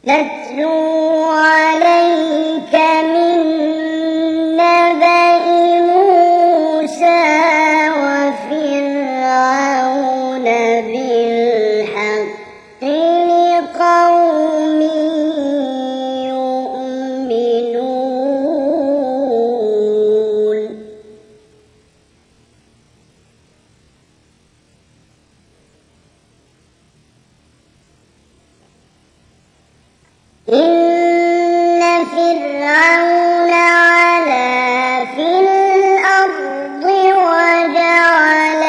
نتلو عليك من نبأ موسى وفرعون بالحق لقوم يؤمنون. إن فرعون علا في الأرض وجعل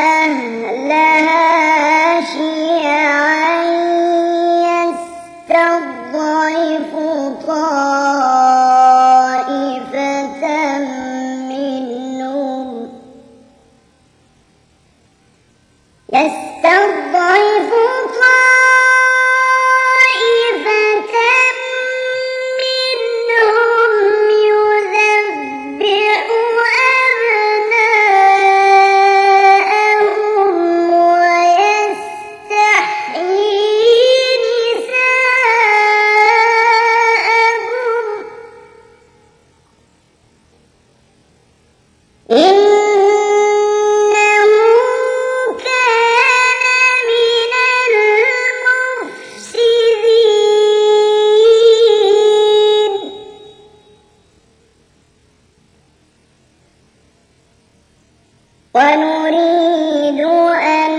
أهلها شيعا يستضعف طائفة منهم يذبح أبناءهم ويستحيي نساءهم إنه كان من المفسدين. ونريد أن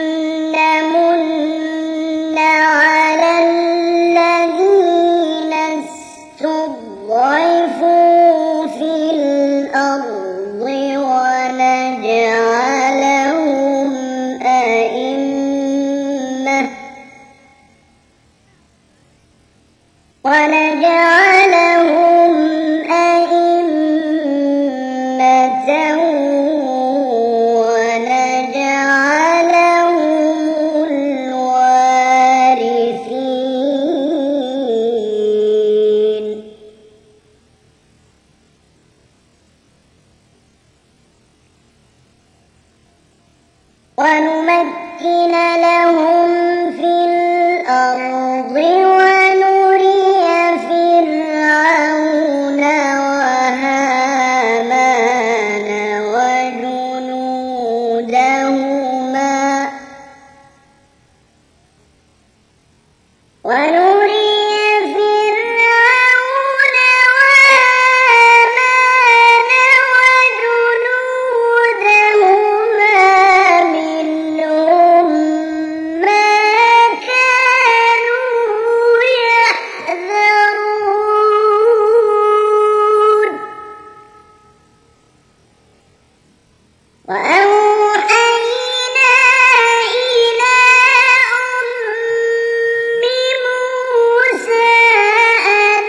نمن على الذين استضعفوا في الأرض ونجعلهم أئمة ونجعلهم الوارثين. ونمكن لهم في الأرض ونري فرعون وهامان وجنودهما منهم ما كانوا يحذرون. وأوحينا إلى أم موسى أن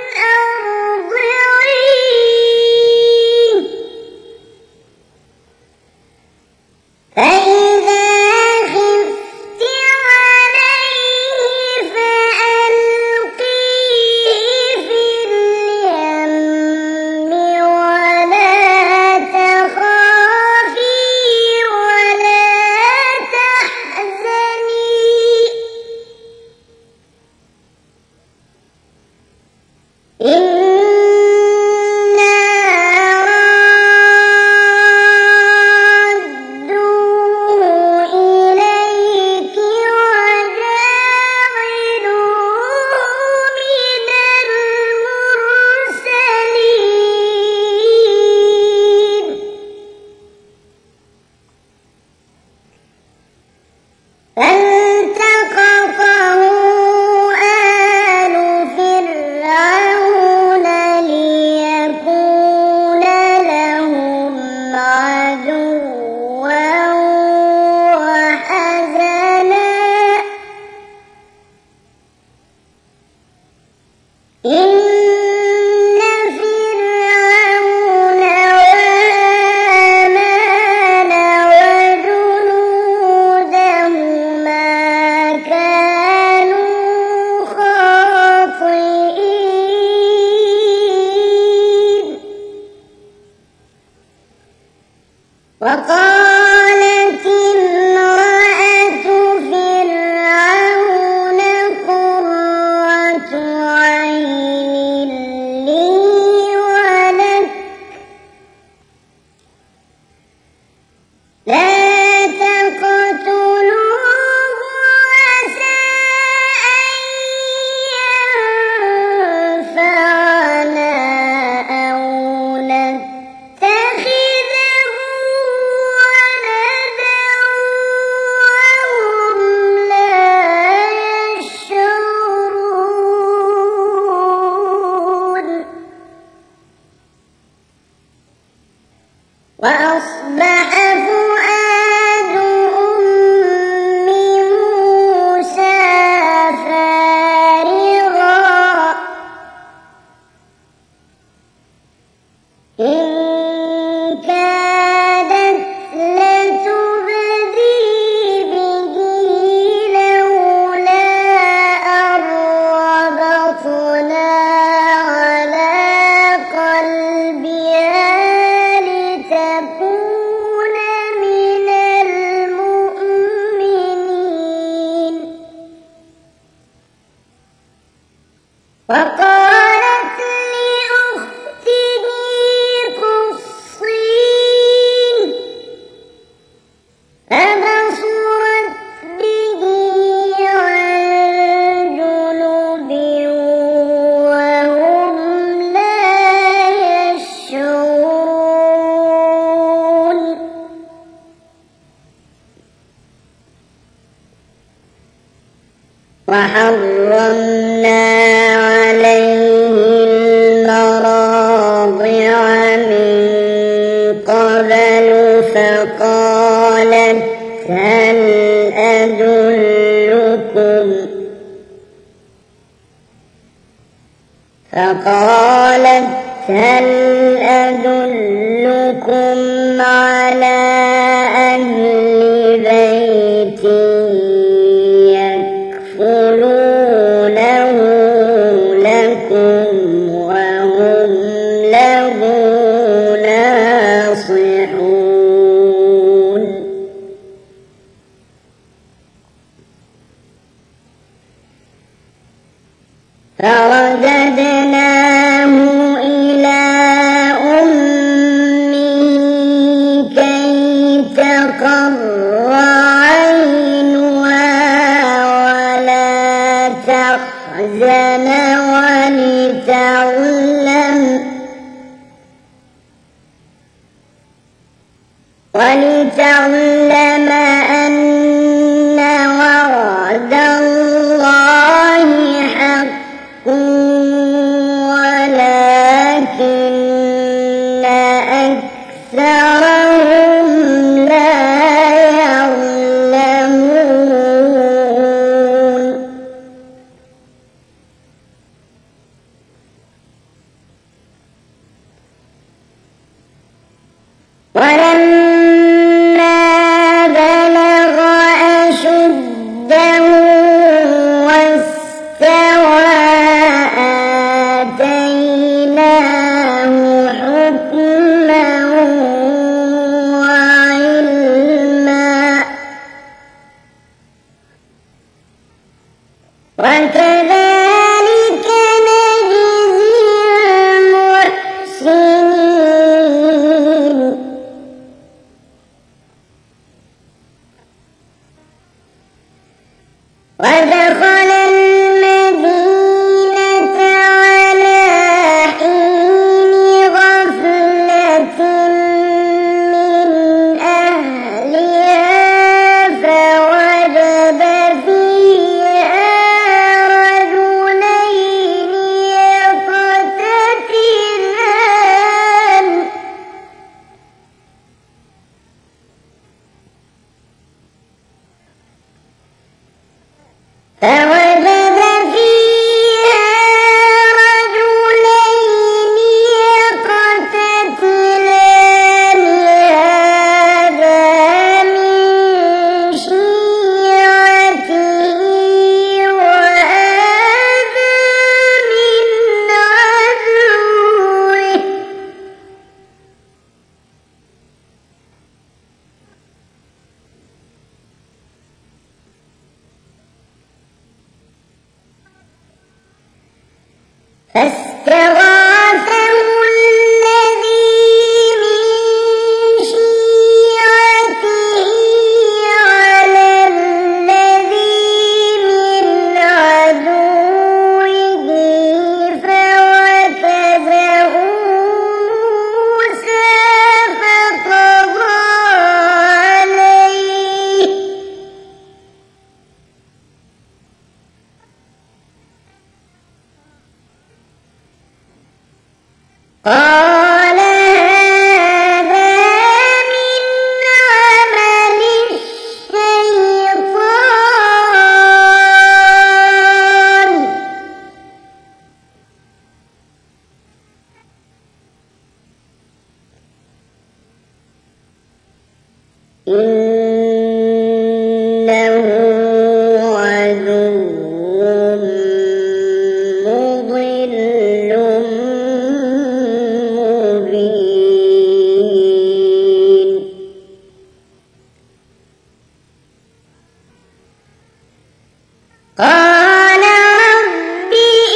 أرضعيه فإذا خفت عليه فألقيه في اليم ولا تخافي ولا تحزني إنا رادوه إليك وجاعلوه من المرسلين. فالتقطه آل فرعون ليكون لهم عدوا وحزنا إن فرعون وهامان وجنودهما وحرمنا عليه المراضع من قبل فقالت هل أدلكم على أهل بيت يكفلونه لكم وهم له ناصحون فرددناه إلى أمه كي تقر عينها ولا تحزن ولتعلم أن وعد الله حق ولكن أكثرهم لا يعلمون ولما بلغ أشده واستوى آتيناه حكما وعلما وكذلك نجزي المحسنين ودخل المدينة على حين غفلة من أهلها فوجد فيها رجلين يقتتلان هذا من شيعته وهذا من عدوه فاستغاثه الذي من شيعته على الذي من عدوه فوكزه موسى فقضى عليه قال هذا من عمل الشيطان إنه عدو مضل مبين قال رب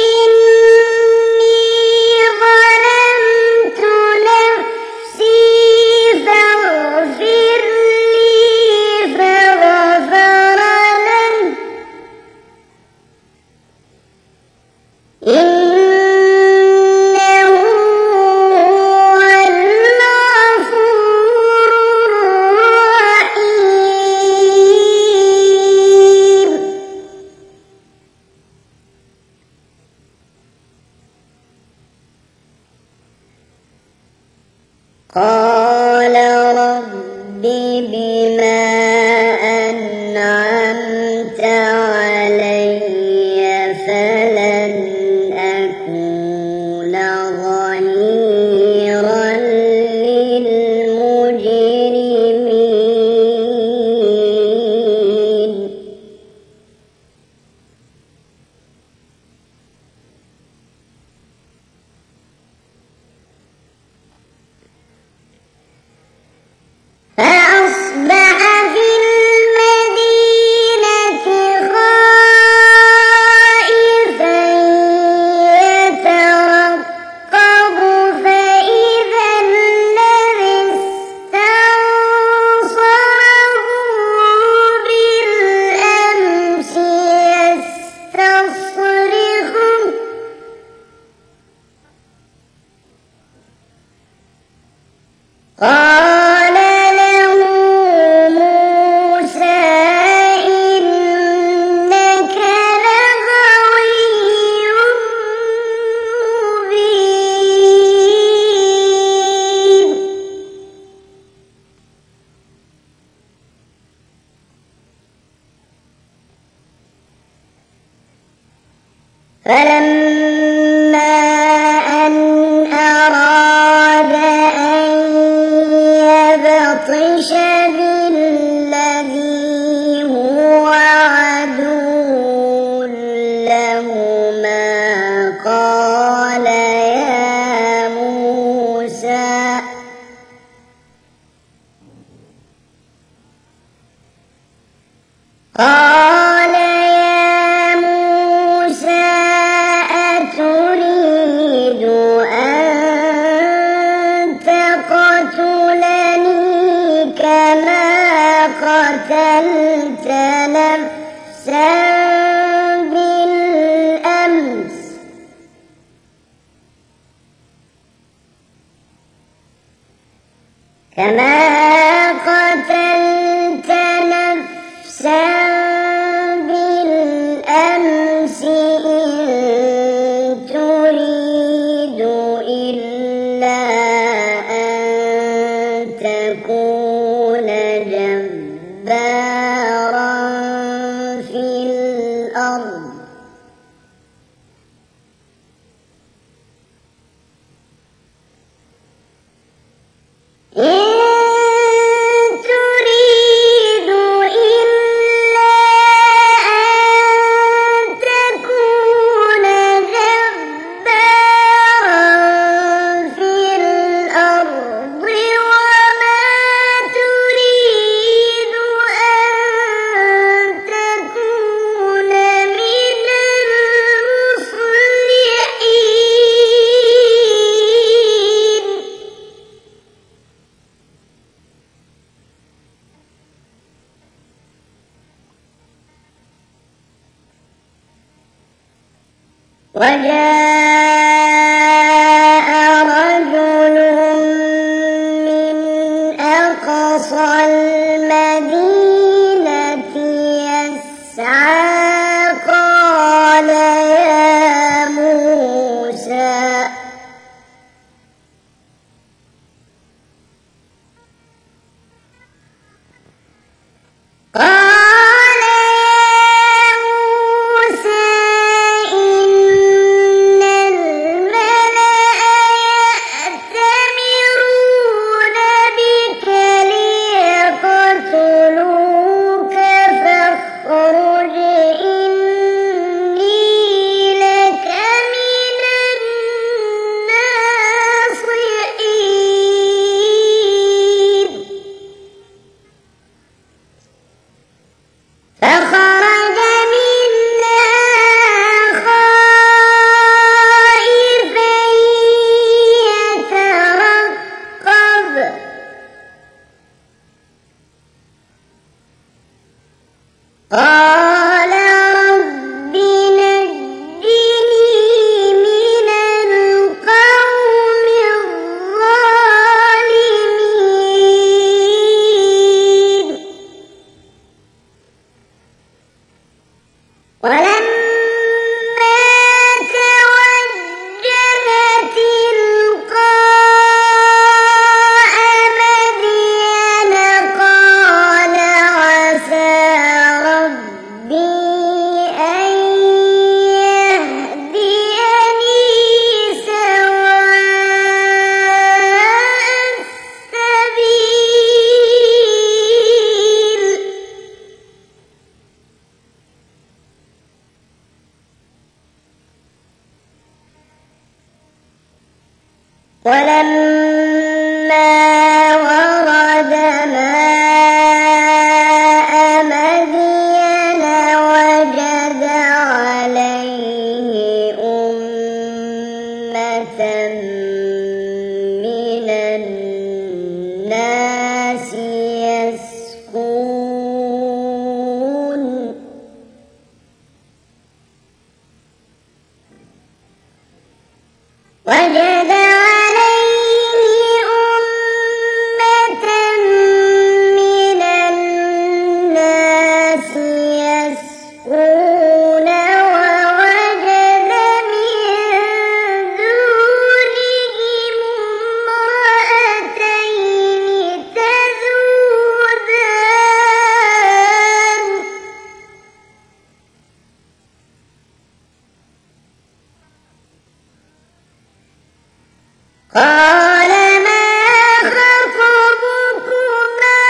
إني ظلمت نفسي فاغفر لي فغفر له إنه هو الغفور الرحيم علي فلن أكون ظهيرا للمجرمين فأصبح في المدينة خائفا يترقب فإذا الذي استنصره بالأمس يستصرخه قال له موسى إنك لغوي مبين فلما أن أراد أن يبطش بالذي هو عدو لهما قال يا موسى أتريد أن تقتلني كما قتلت نفسا بالأمس إن تريد إلا أن تكون جبارا في الأرض وجاء رجل من أقصى المدينة يسعى قال يا موسى فخرج منها خائفا يترقب قال رب نجني من القوم الظالمين ولما توجه تلقاء مدين قال عسى ربي ولما ورد ماء مدين وجد عليه أمة من الناس يسقون وجد عليه أمة من الناس يسقون ووجد من دونهم امرأتين تذودان قال ما خطبكما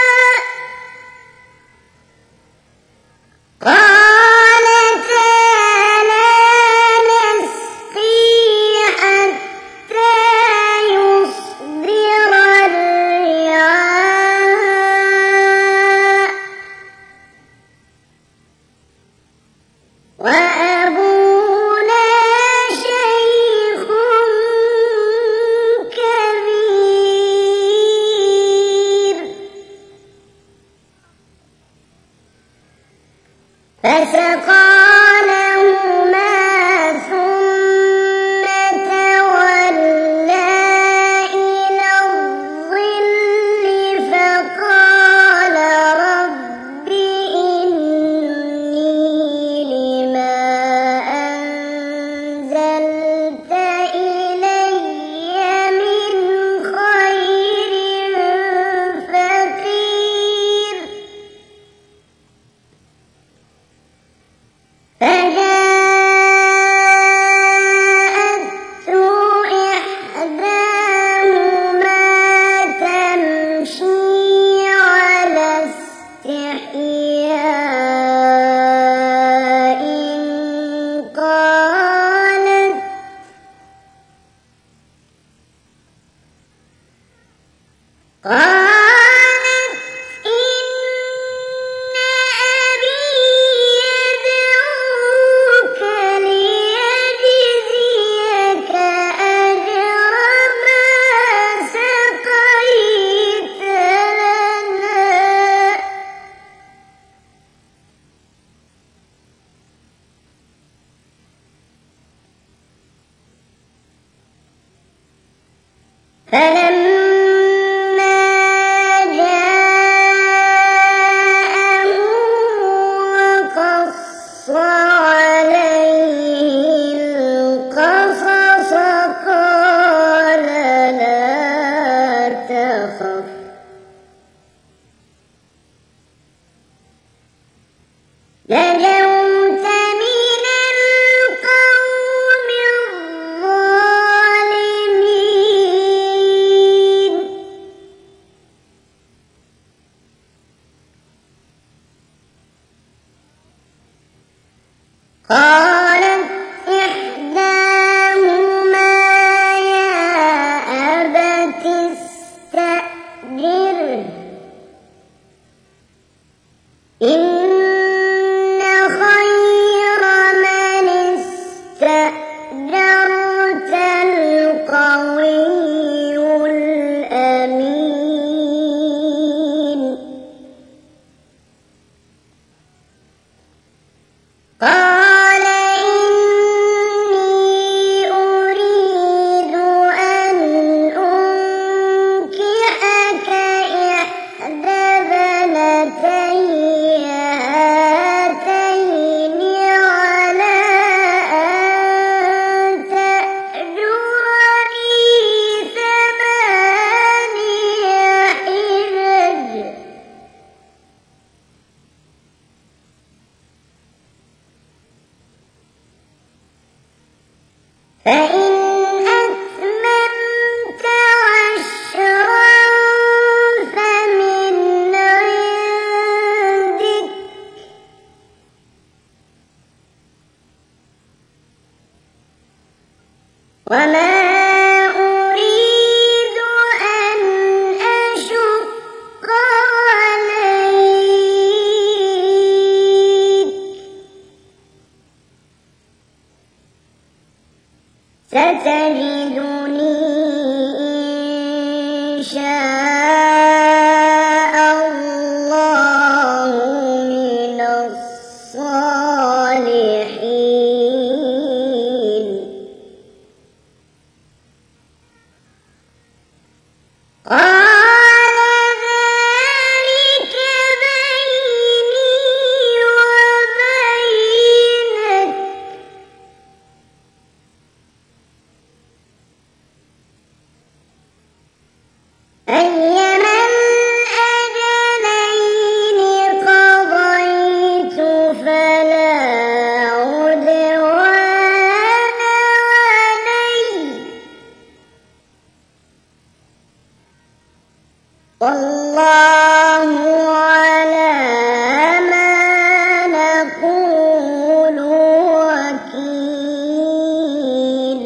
قالتا لا نسقي حتى يصدر الرعاء وأبونا شيخ كبير فسقى لهما ثم تولى إلى الظل فقال رب إني لما أنزلت إلي من خير فقير فجاءته إحداهما تمشي على استحياء قالت إن أبي يدعوك ليجزيك أجر ما سقيت لنا فلما جاءه وقص عليه القصص قال لا تخف نجوت من القوم الظالمين قالت إحداهما يا أبت استأجره إن خير من استأجرت القوي الأمين قال إني أريد أن أنكحك إحدى بنتي هاتين على أن تأجرني 8 حجج فإن أتممت 10 فمن عندك وما أريد ستجدني إن شاء الله من الصالحين. قال ذلك بيني وبينك أيما الأجلين قضيت فلا عدوان علي والله على ما نقول وكيل.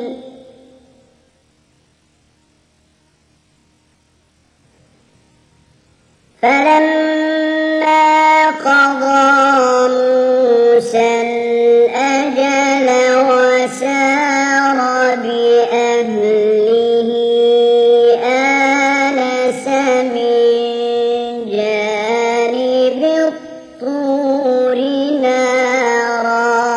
فلما قضى موسى الأجل وسار بأهله آنس من جانب الطور نارا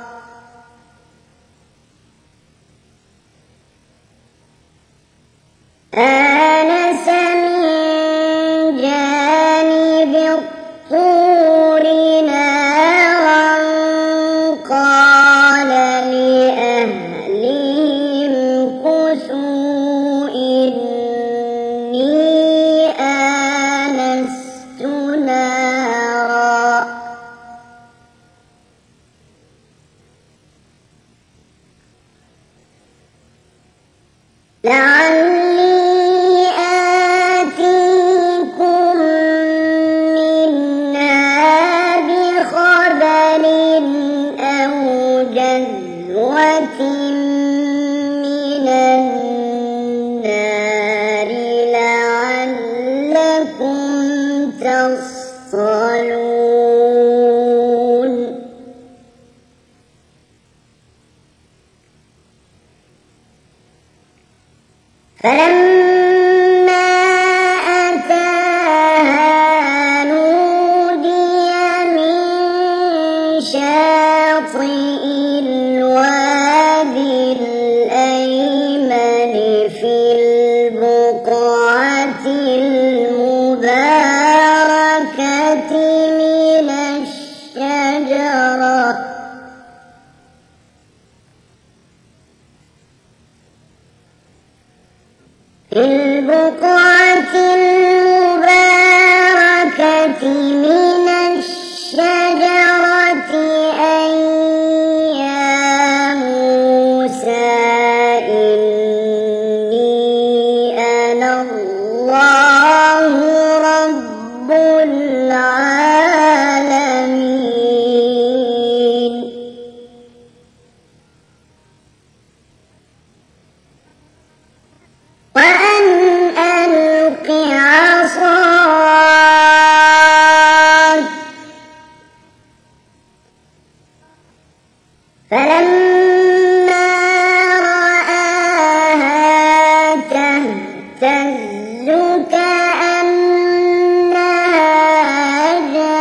آنس من جانب الطور نارا قال لأهلهم امكثوا إني آنست نارا لعلي آتيكم منها بخبر أو جذوة من النار لعلكم تصطلون. فلما أتاها نودي من شاطئ الوادي الأيمن في البقعة المباركة من الشجرة في البقعة المباركة من الشجرة أن يا موسى إني أنا الله رب العالمين. وأن ألق عصاك فلما رآها تهتز كأنها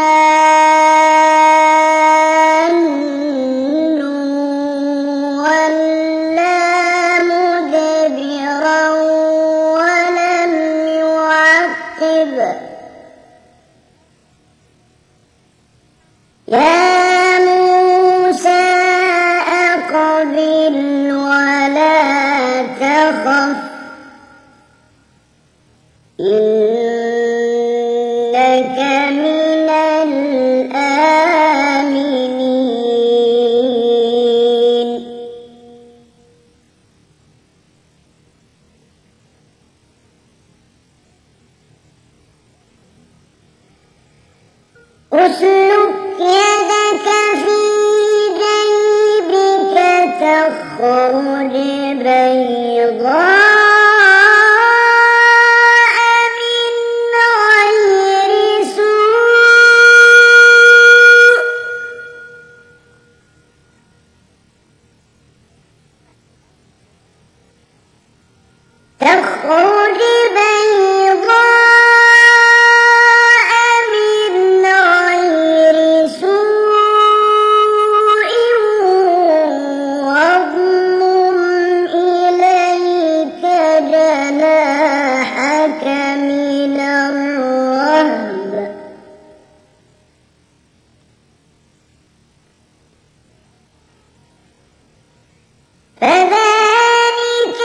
جان ولا مدبرا ولم يعقب. يا موسى أقبل ولا تخف إنك من الآمنين. اسلك يدك في جيبك تخرج بيضاء من تخرج بيضاء من غير سوء واضمم إليك جناحك من الرهب فذلك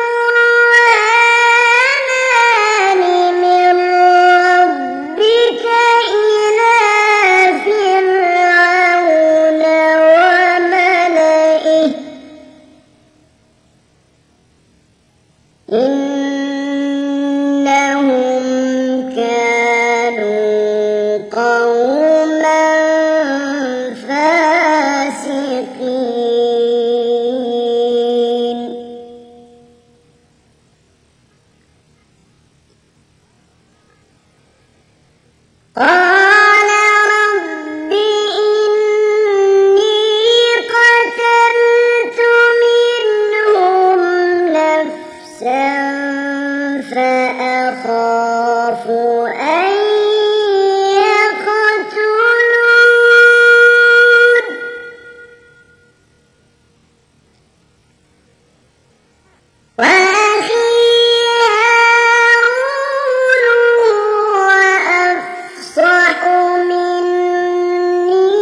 برهانان من ربك إلى فرعون وملئه إنهم كانوا قوما فاسقين قال رب إني قتلت منهم نفسا فأخاف أن يقتلون وأخي هارون هو أفصح مني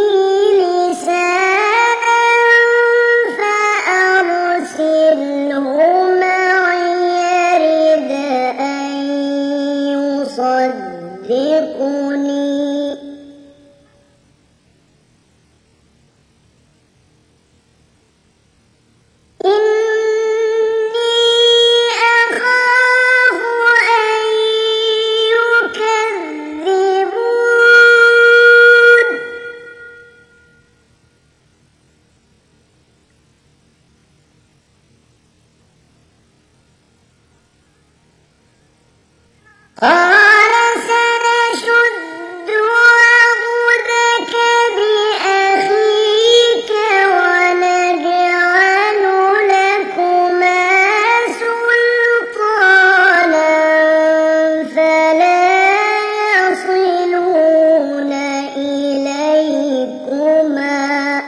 لسانا فأرسله معي يرد أن يصدقني إني أخاف أن يكذبون قال سنشد عضدك بأخيك ونجعل لكما سلطانا فلا يصلون إليكما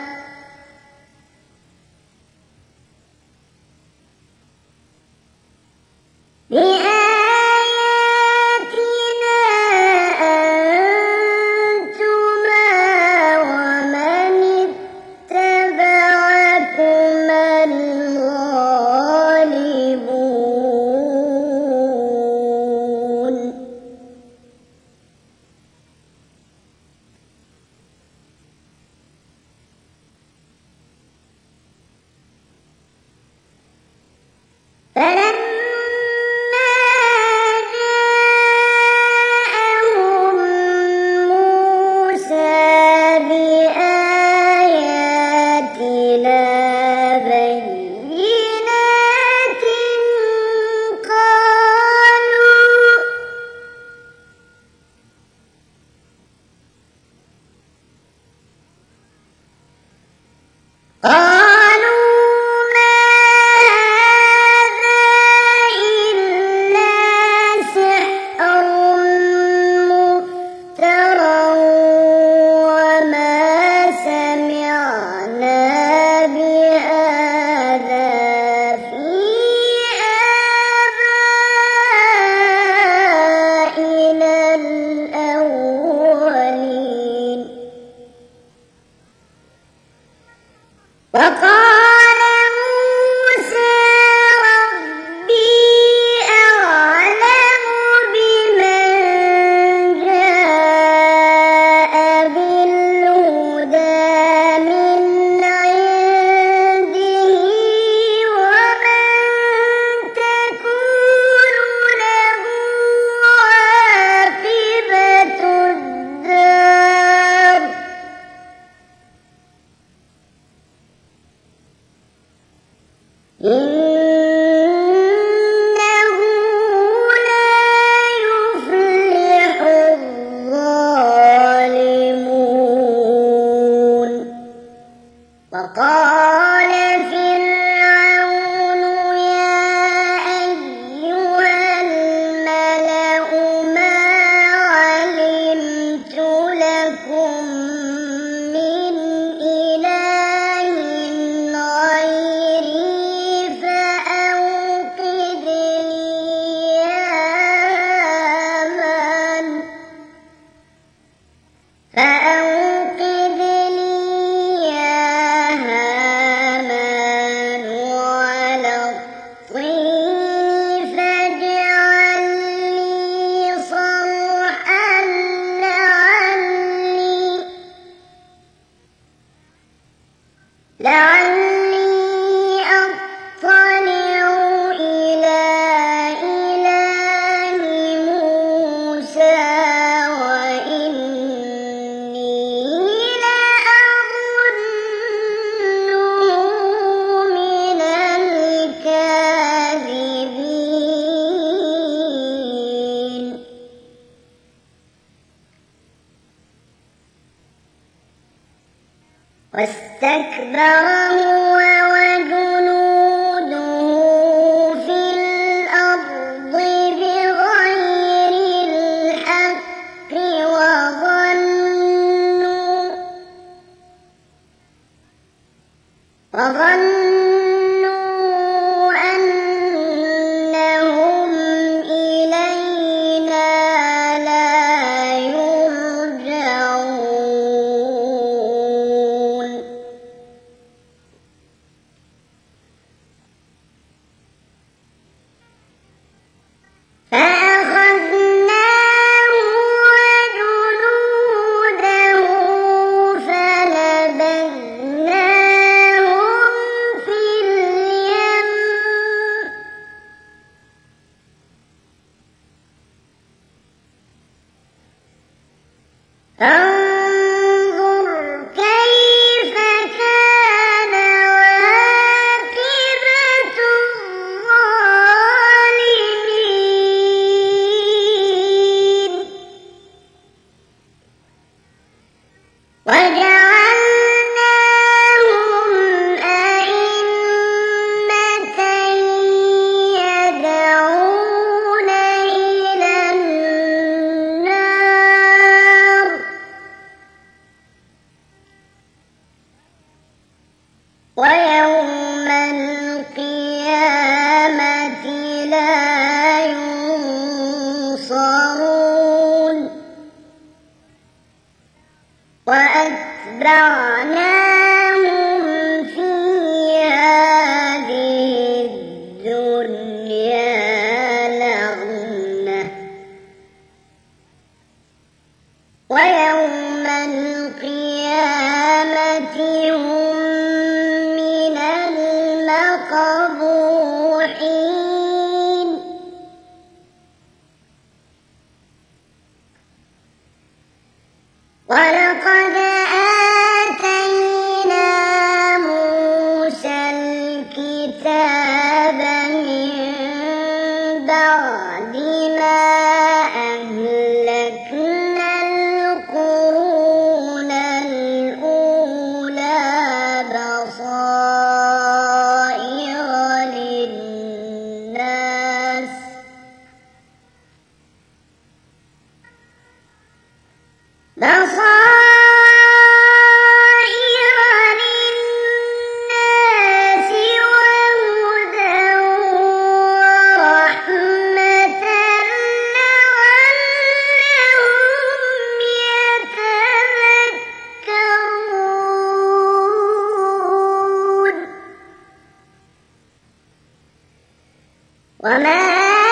بآياتنا أنتما ومن اتبعكما الغالبون فلما جاءهم موسى بآياتنا بينات قالوا ما هذا إلا سحر مفترى وما سمعنا بهذا في آبائنا الأولين وقال موسى ربي أعلم بمن جاء بالهدى من عنده ومن تكون له عاقبة الدار إنه لا يفلح الظالمون وقال فرعون يا أيها لعلي أطلع إلى إله موسى وإني لأظنه من الكاذبين واستكبر هو وجنوده في الأرض بغير الحق وظنوا أنهم إلينا لا يرجعون فأخذناه وجنوده فنبذناهم في اليم فانظر كيف كان عاقبة الظالمين وجعلناهم أئمة يدعون إلى النار ويوم القيامة لا ينصرون وأتبعناهم في هذه الدنيا لعنة ويوم القيامة هم من المقبوحين ولقد آتينا موسى الكتاب من بعد ما أهلكنا القرون الأولى بصائر للناس وهدى ورحمة لعلهم يتذكرون وما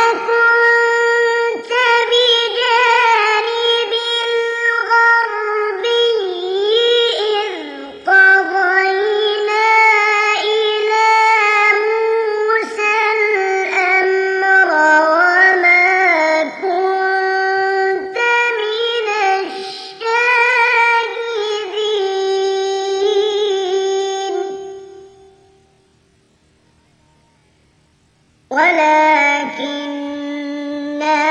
كنت بجانب الغربي إذ قضينا إلى موسى الأمر وما كنت من الشاهدين ولكننا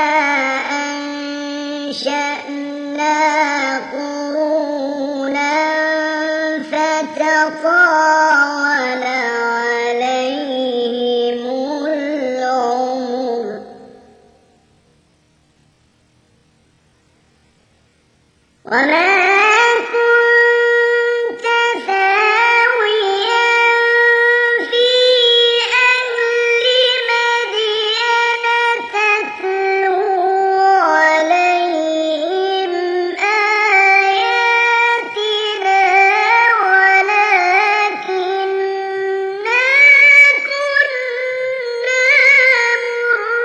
أنشأنا قرونا فتطاول عليهم العمر وما كنت ثاويا في أهل مدين تتلو عليهم آياتنا ولكننا كنا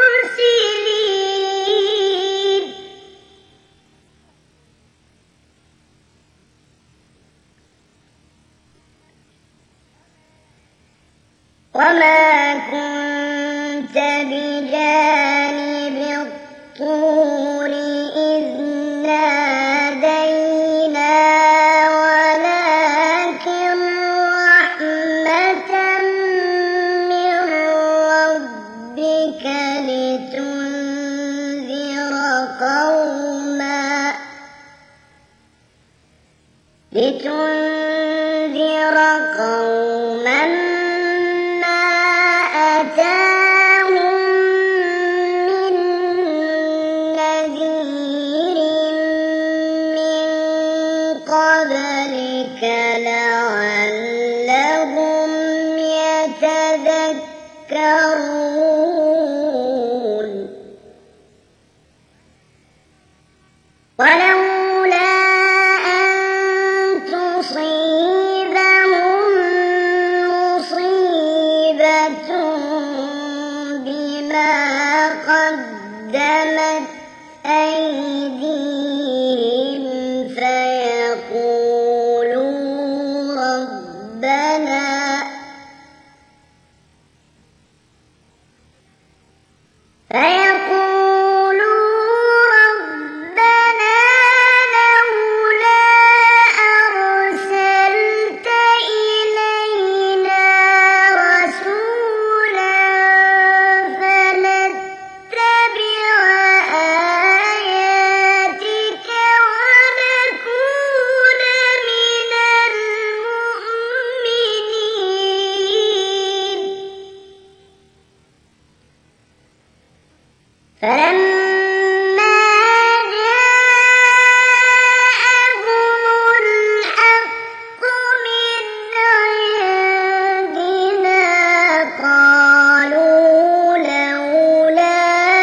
مرسلين وما كنت بجانب الطور إذ نادينا ولكن رحمة من ربك لتنذر قوما ما أتاهم من نذير من قبلك لعلهم يتذكرون ولولا أن تصيبهم مصيبة بما قدمت أيديهم فيقولوا ربنا لولا أرسلت إلينا رسولا فنتبع آياتك ونكون من المؤمنين فلما جاءهم الحق من عندنا قالوا لولا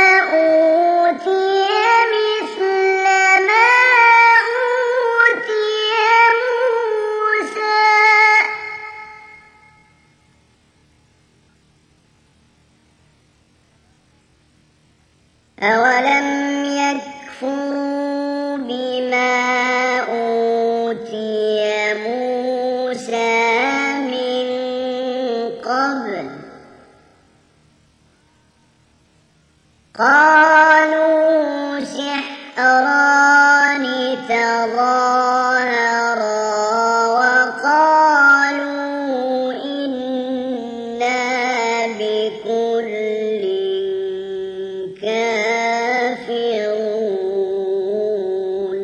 أوتي مثل ما أوتي موسى أولم يكفروا بما أوتي موسى من قبل قالوا سحران تظاهرا وقالوا إنا بكل كافرون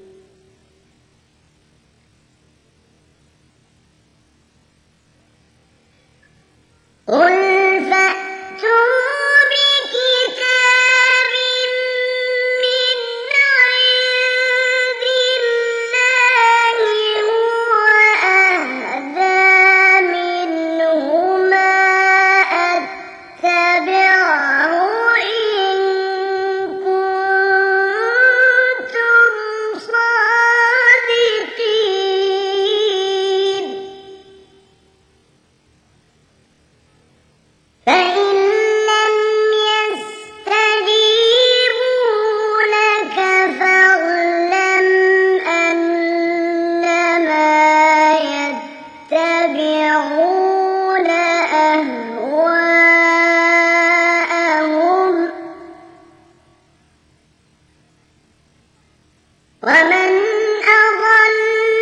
قل فأتوا بكتاب من عند الله هو أهدى منهما أتبعه إن كنتم صادقين فإن لم يستجيبوا لك فاعلم أنما يتبعون أهواءهم ومن أضل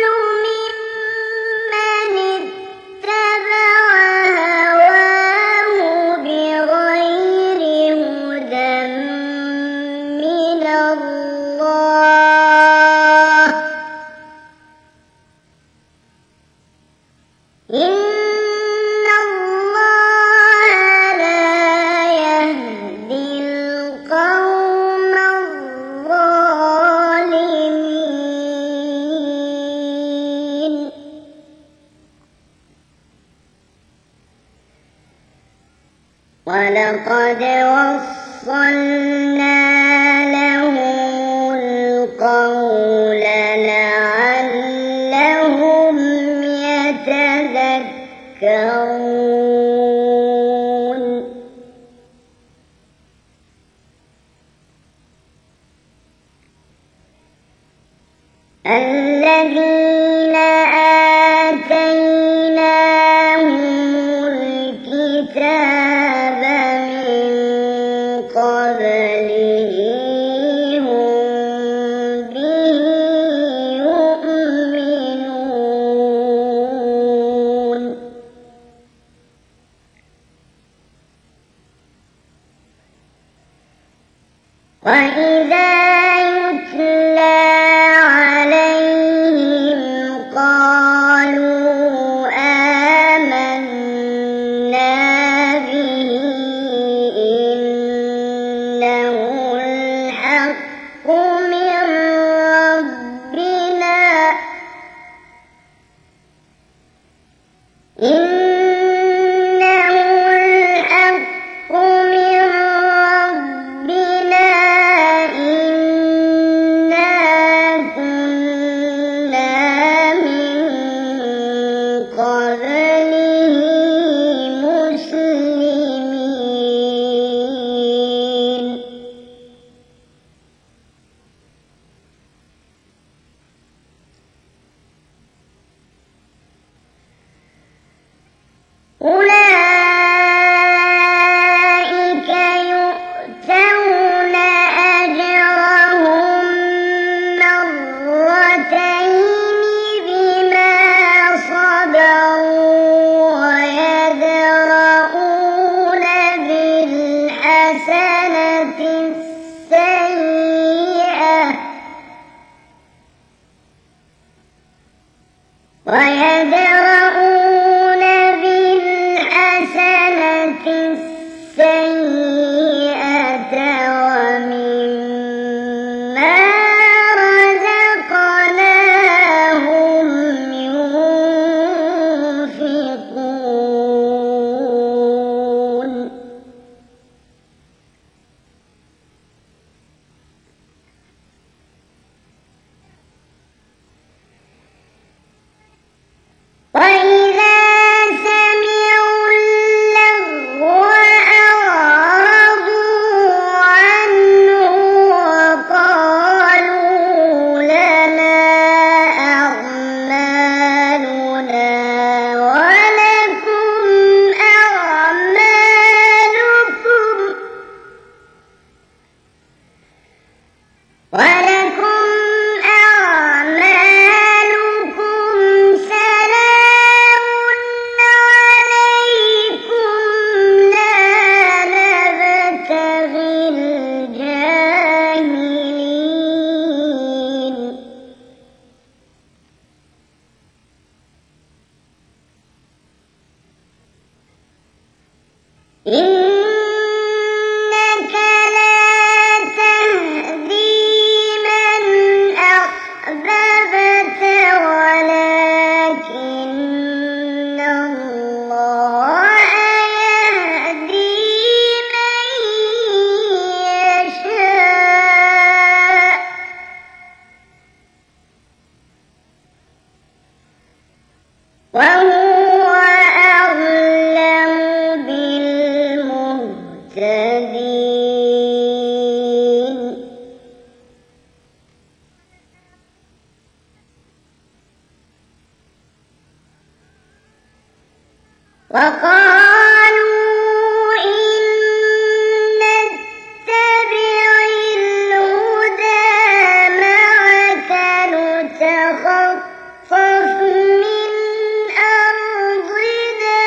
ممن اتبع هواه بغير هدى من الله إن الله لا يهدي القوم الظالمين ولقد وصلنا لهم القول لعلهم يتذكرون الذين آتيناهم الكتاب الكتاب من قبله هم به يؤمنون وإذا يتلى عليهم قالوا آمنا به إنه الحق من ربنا إنه الحق من ربنا إنا كنا من قبله مسلمين أولئك يؤتون أجرهم مرتين بما صبروا ويدرؤون بالحسنة السيئة ومما رزقناهم ينفقون وإذا سمعوا اللغو أعرضوا عنه وقالوا لنا أعمالنا ولكم أعمالكم سلام عليكم لا نبتغي الجاهلين إنك لا تهدي من أحببت ولكن الله يهدي من يشاء وهو أعلم بالمهتدين وقالوا إن نتبع الهدى معك نتخطف من أرضنا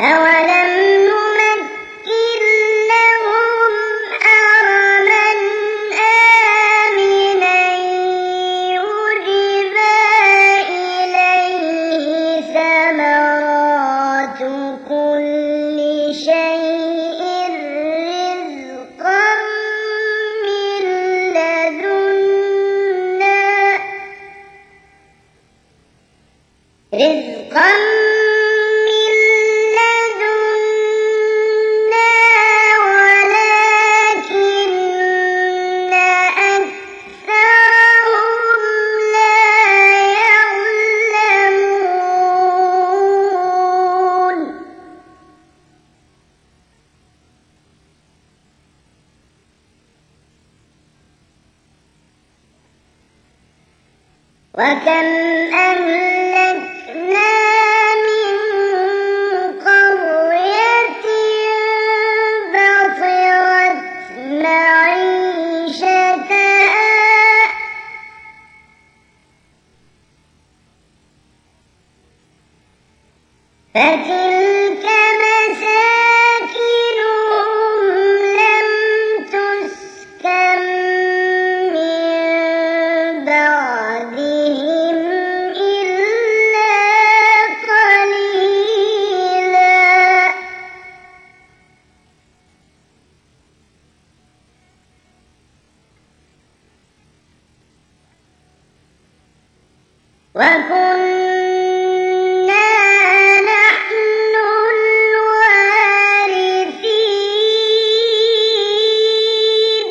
أولم نمكن لهم حرما وكم أهلكنا من قرية بطرت معيشتها فتلك مساكنهم لم تسكن من بعدهم إلا قليلا وكنا نحن الوارثين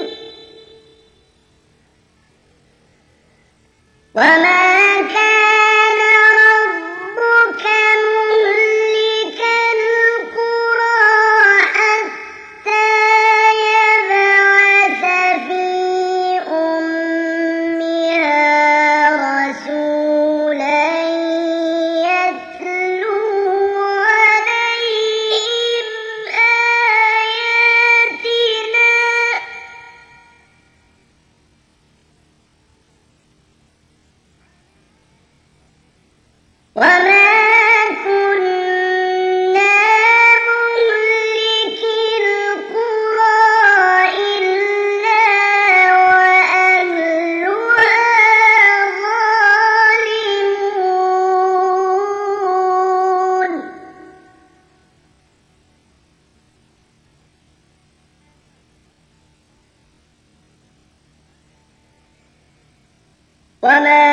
وما كان ربك مهلك القرى حتى يبعث في أمها رسولا يتلو عليهم آياتنا وما كنا مهلك القرى إلا وأهلها ظالمون وما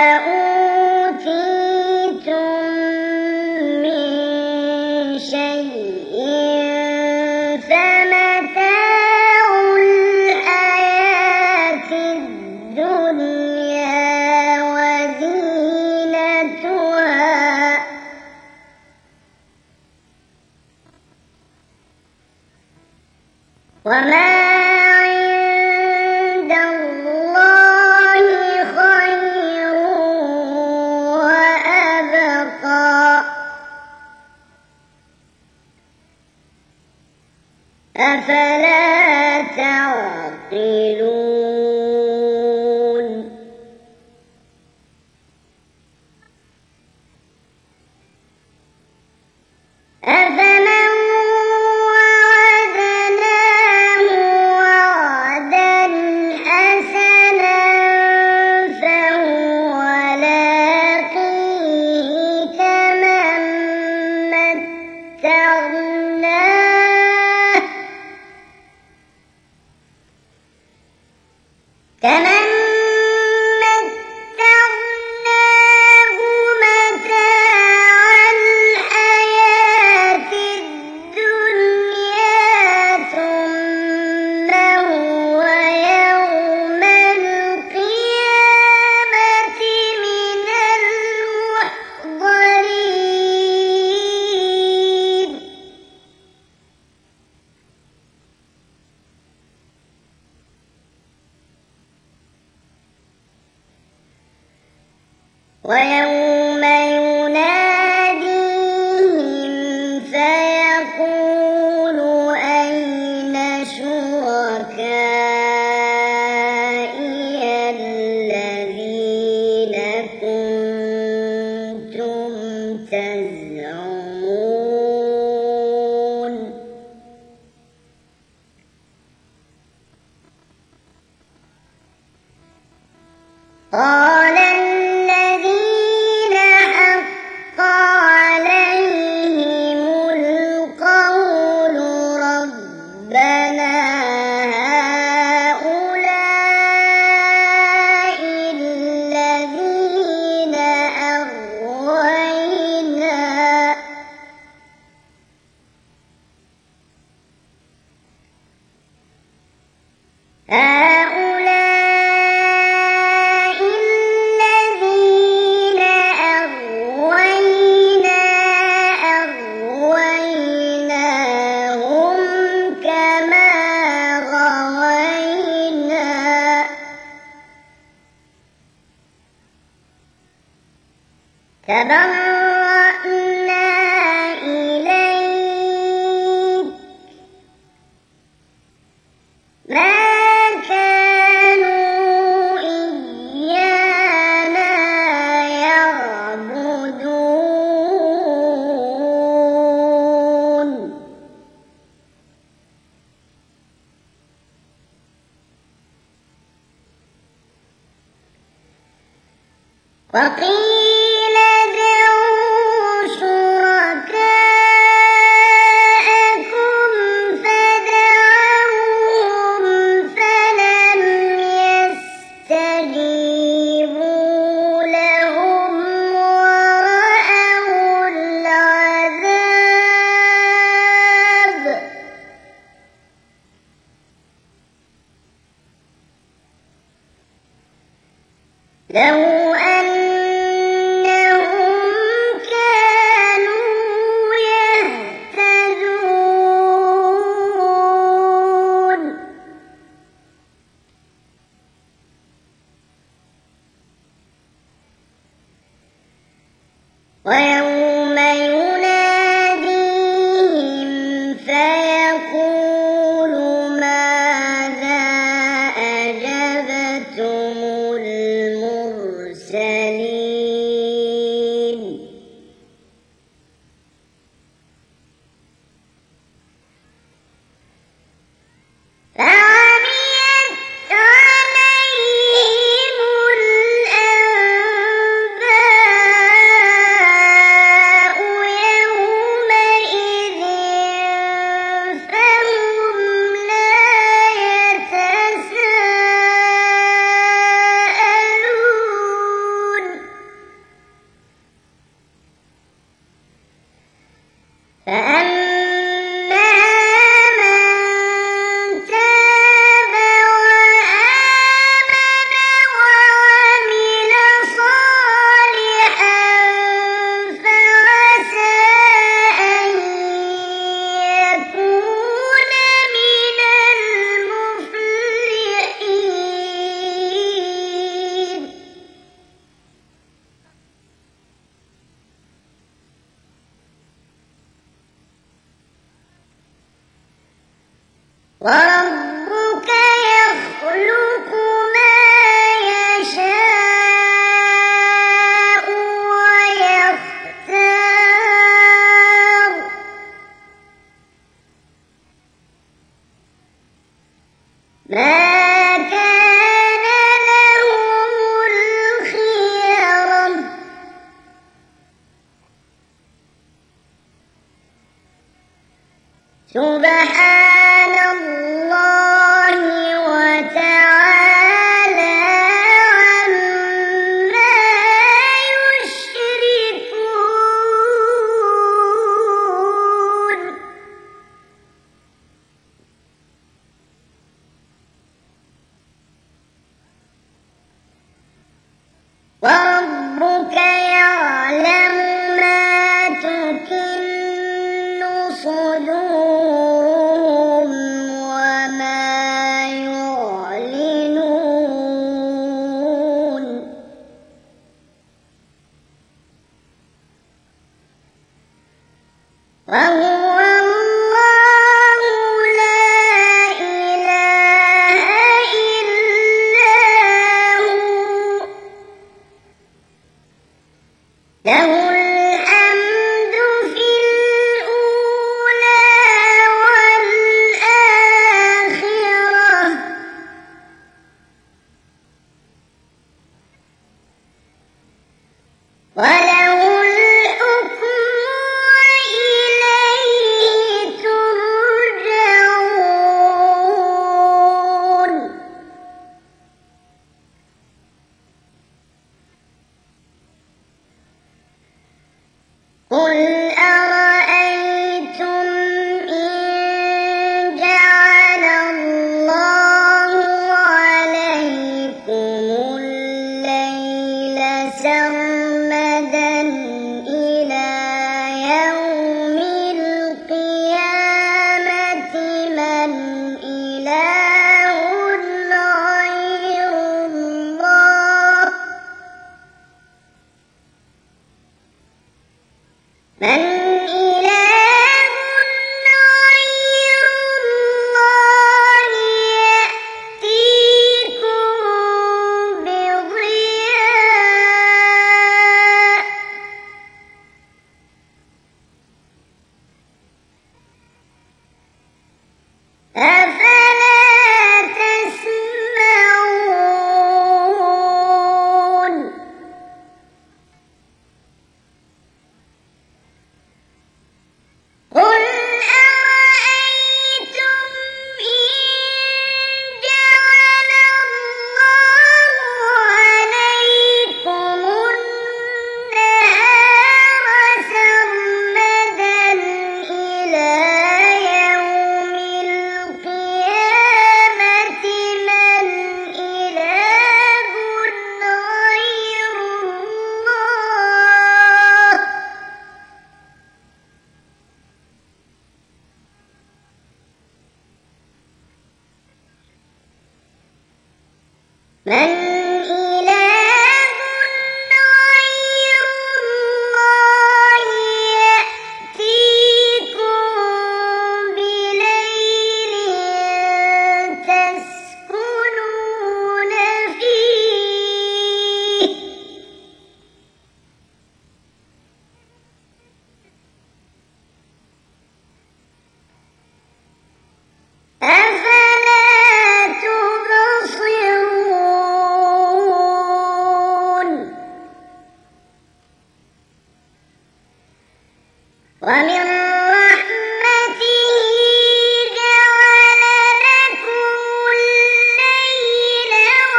أوتيتم من شيء فمتاع الحياة الدنيا وزينتها وما عند الله خير وأبقى أفلا تعقلون أفمن وعدناه وعدا حسنا فهو لاقيه كمن متعناه متاع الحياة الدنيا ثم هو يوم القيامة من المحضرين ويوم يناديهم فيقول أين شركائي الذين كنتم تزعمون قال الذين حق عليهم القول ربنا هؤلاء الذين أغوينا تبرأنا إليك ما كانوا إيانا يعبدون وقيل ادعوا شركاءكم فدعوهم فلم يستجيبوا لهم ورأوا العذاب لو أنهم كانوا يهتدون ويوم يناديهم فيقول ماذا أجبتم المرسلين فعميت عليهم الأنباء يومئذ فهم لا يتساءلون فأما من تاب وآمن وعمل صالحا فعسى أن يكون من المفلحين وربك يخلق ما يشاء ويختار ما كان لهم الخيرة سبحان الله وتعالى عما يشركون وربك يعلم ما تكن صدورهم وما يعلنون وهو الله لا إله إلا هو له الحمد في الأولى والآخرة وله الحكم وإليه من إله غير الله يأتيكم بضياء أفلا تسمعون قل أرأيتم إن جعل الله عليكم النهار سرمدا إلى يوم القيامة من إله غير الله من إله غير الله يأتيكم بليل تسكنون فيه أفلا تبصرون ومن رحمته جعل لكم الليل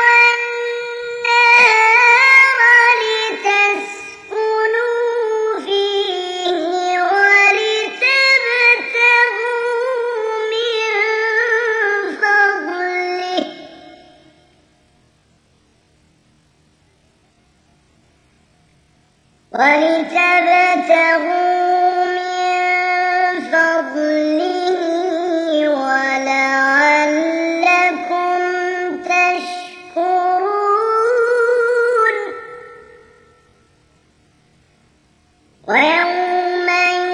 والنهار لتسكنوا فيه ولتبتغوا من فضله ولعلكم تشكرون ويوم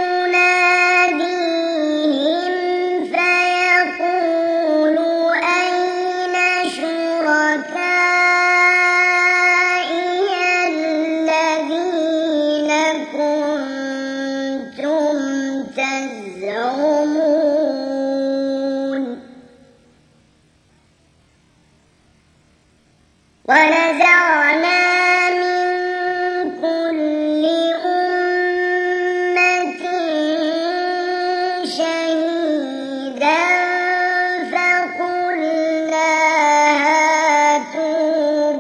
يناديهم فيقول أين شركائي الذين كنتم تزعمون ونزعنا من كل أمة شهيدا فقلنا هاتوا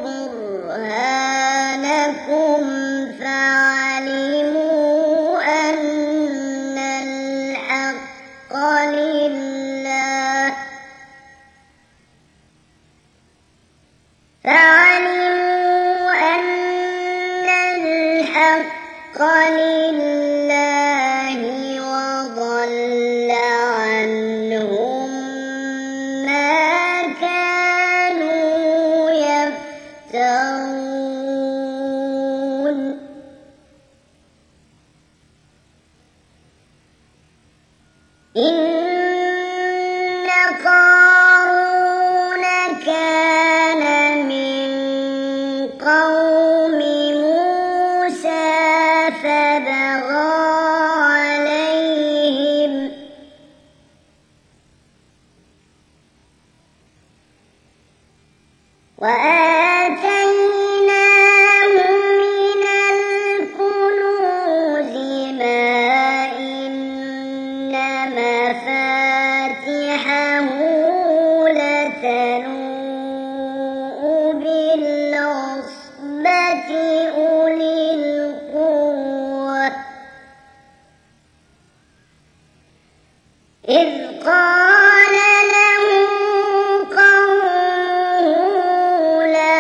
برهانكم فعلموا أن الحق لله وضل عنهم ما كانوا يفترون إن قارون كان من قوم موسى فبغى عليهم وآتيناه من الكنوز ما إن مفاتحه لتنوء بالعصبة أولي القوة إذ قال له قومه لا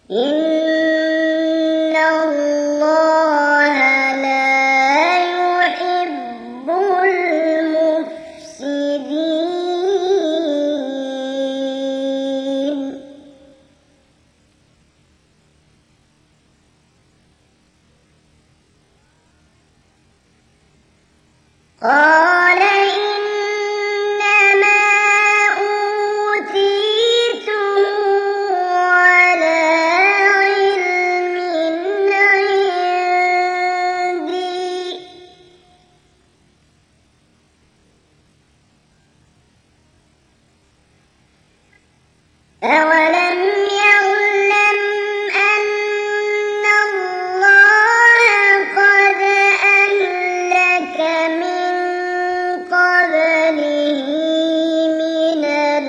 إن الله لا يحب المفسدين. قال إنما أوتيته على علم عندي أولم يعلم أن الله قد أهلك من قبله من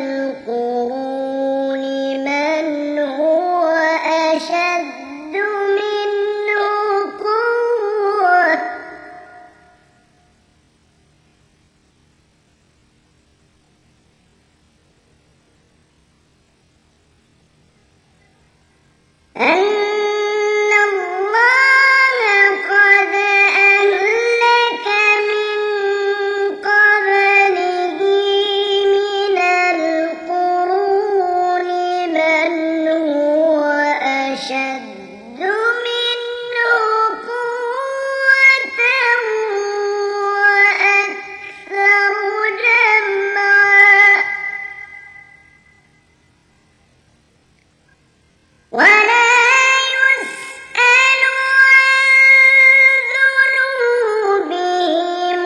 القرون من هو أشد منه قوة أن الله قد أهلك من قبله من القرون من هو أشد منه قوة وأكثر جمعا ولا يسأل عن ذنوبهم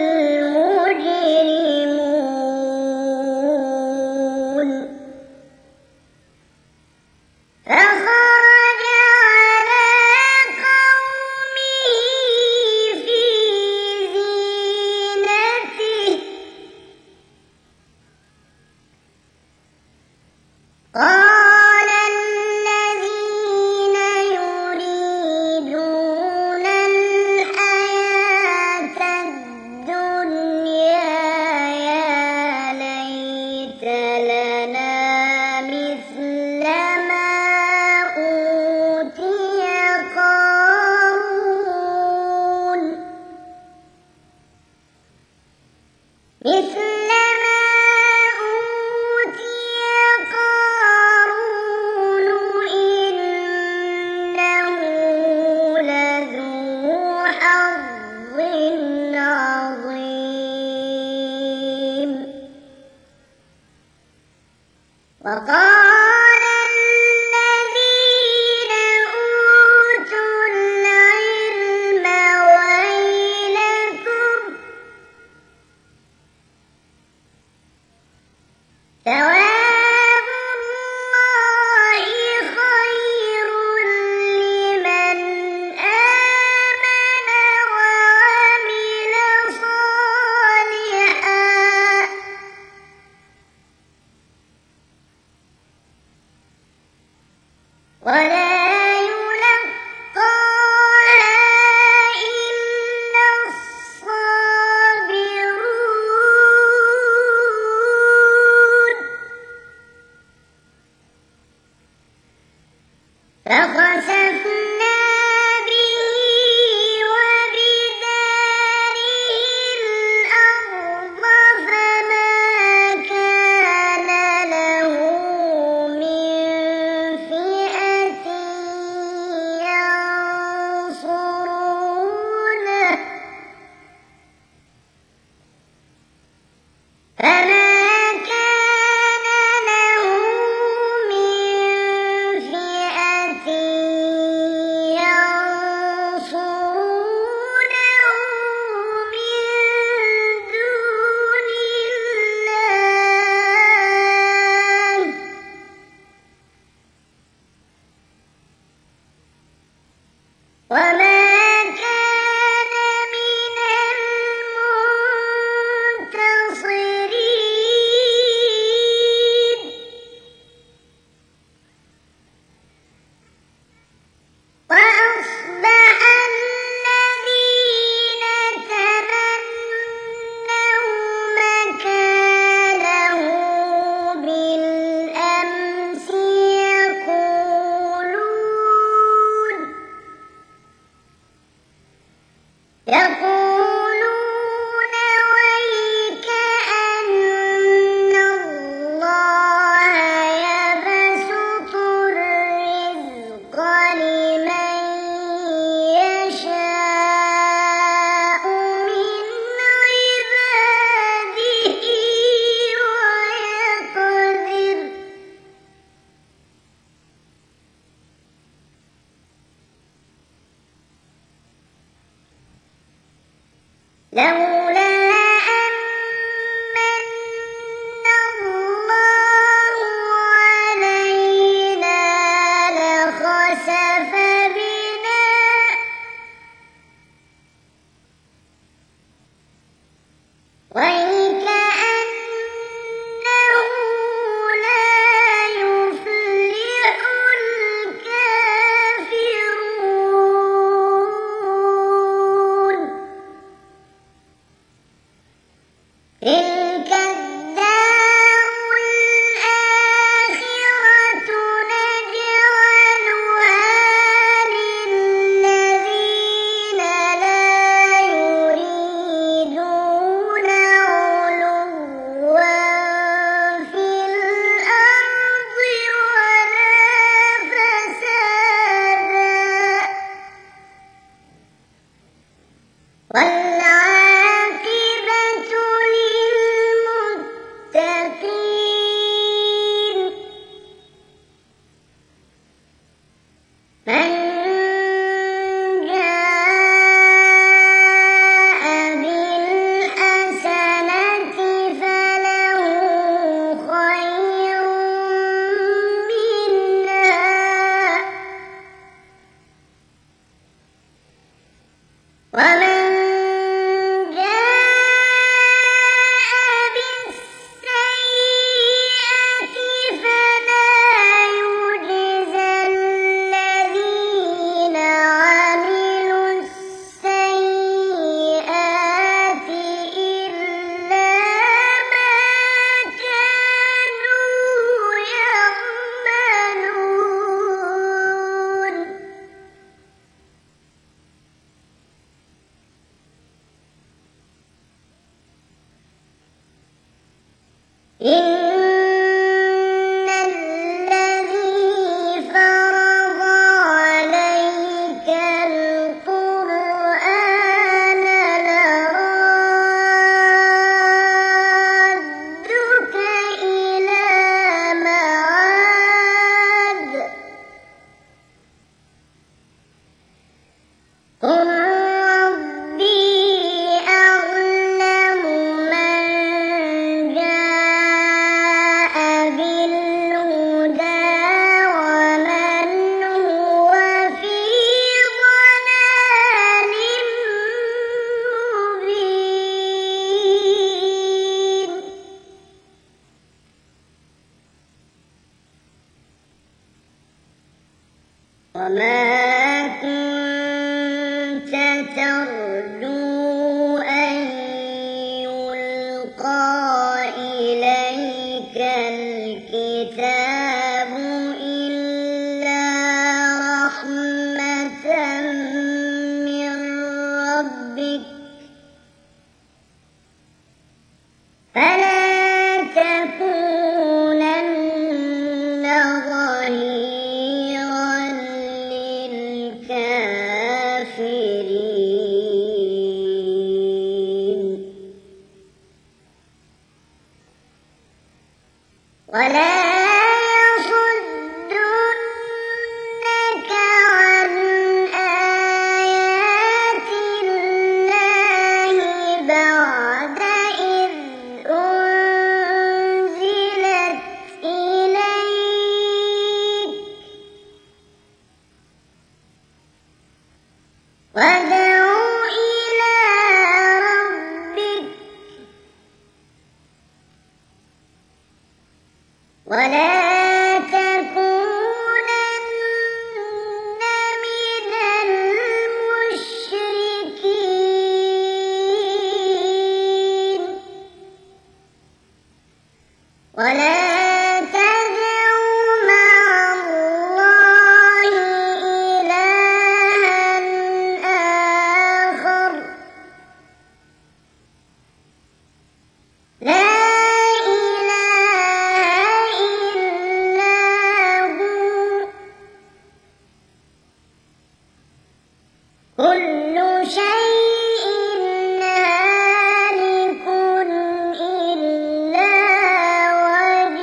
المجرمون. فخرج على قومه في زينته قال الذين يريدون الحياة الدنيا يا ليت لنا مثل ما أوتي قارون مثل ما أوتي قارون إنه لذو حظ عظيم. وقال الذين أوتوا العلم ويلكم ثواب الله خير لمن آمن وعمل صالحا ولا يلقاها إلا الصابرون. فخسفنا به وبداره الأرض فما كان له من فئة ينصرونه فما كان له من فئة ينصرونه من دون الله وما كان من المنتصرين. لولا أن من الله علينا لخسف بنا وكأنه لا يفلح الكافرون تلك الدار الآخرة نجعلها للذين لا يريدون علوا في الأرض ولا فسادا والعاقبة للمتقين من جاء بالحسنة فله خير منها ومن جاء بالسيئة فلا يجزى الذين عملوا السيئات إلا ما كانوا يعملون إن الذي فرض عليك القرآن لرادك إلى معاد قل ربي أعلم من جاء بالهدى ومن هو في ضلال مبين وما كنت ترجو أن يلقى إليك الكتاب إلا رحمة من ربك فلا تكونن ظهيرا للكافرين ولا يصدنك عن آيات الله بعد إذ أنزلت إليك وادع إلى ربك ولا تكونن من المشركين ولا تدع مع الله إلها آخر لا إله إلا هو كل شيء هالك إلا وجهه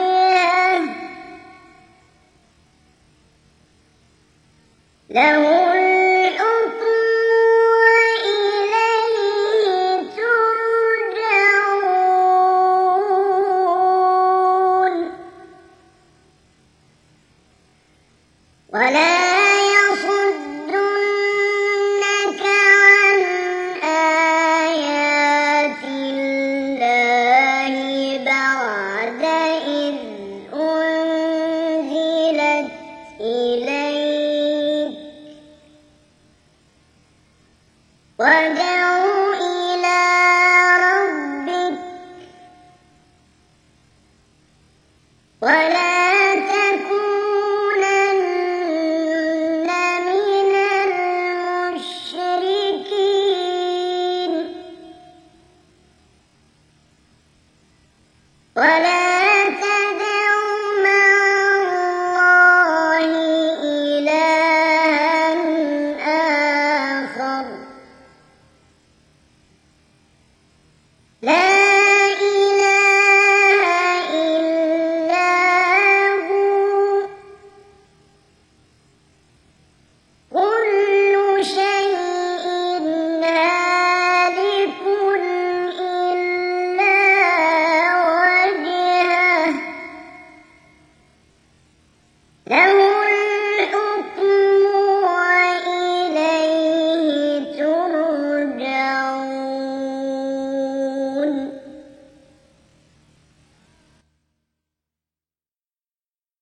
ولا تكونن من المشركين ولا